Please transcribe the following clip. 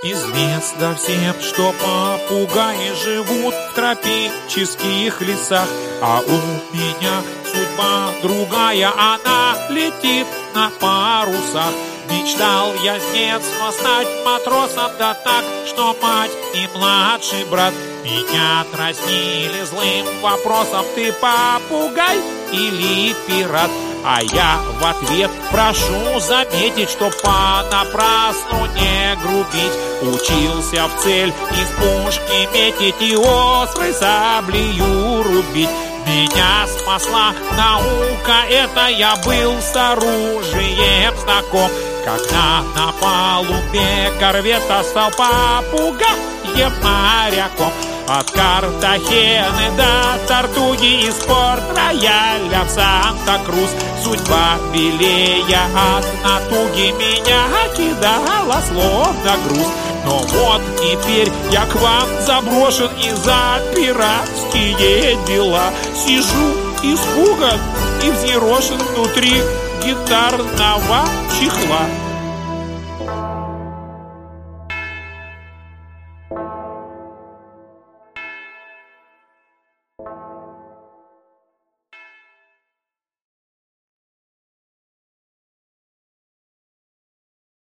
Известно всем, что попугаи живут в тропических лесах, а у меня судьба другая, она летит на парусах. Мечтал я с детства стать матросом, да так, что мать и младший брат меня дразнили злым вопросом: ты попугай или пират? А я в ответ прошу заметить, что понапрасну не грубить. Учился в цель из пушки метить и острой саблею рубить. Меня спасла наука, это я был с оружием знаком. Когда на палубе корвета стал попугаем моряком. От Картахены до Тартуги, из Порт-Рояля в Санта-Крус. Судьба белее от натуги меня кидала словно груз. Но вот теперь я к вам заброшен и за пиратские дела. Сижу испуган и взъерошен внутри гитарного чехла.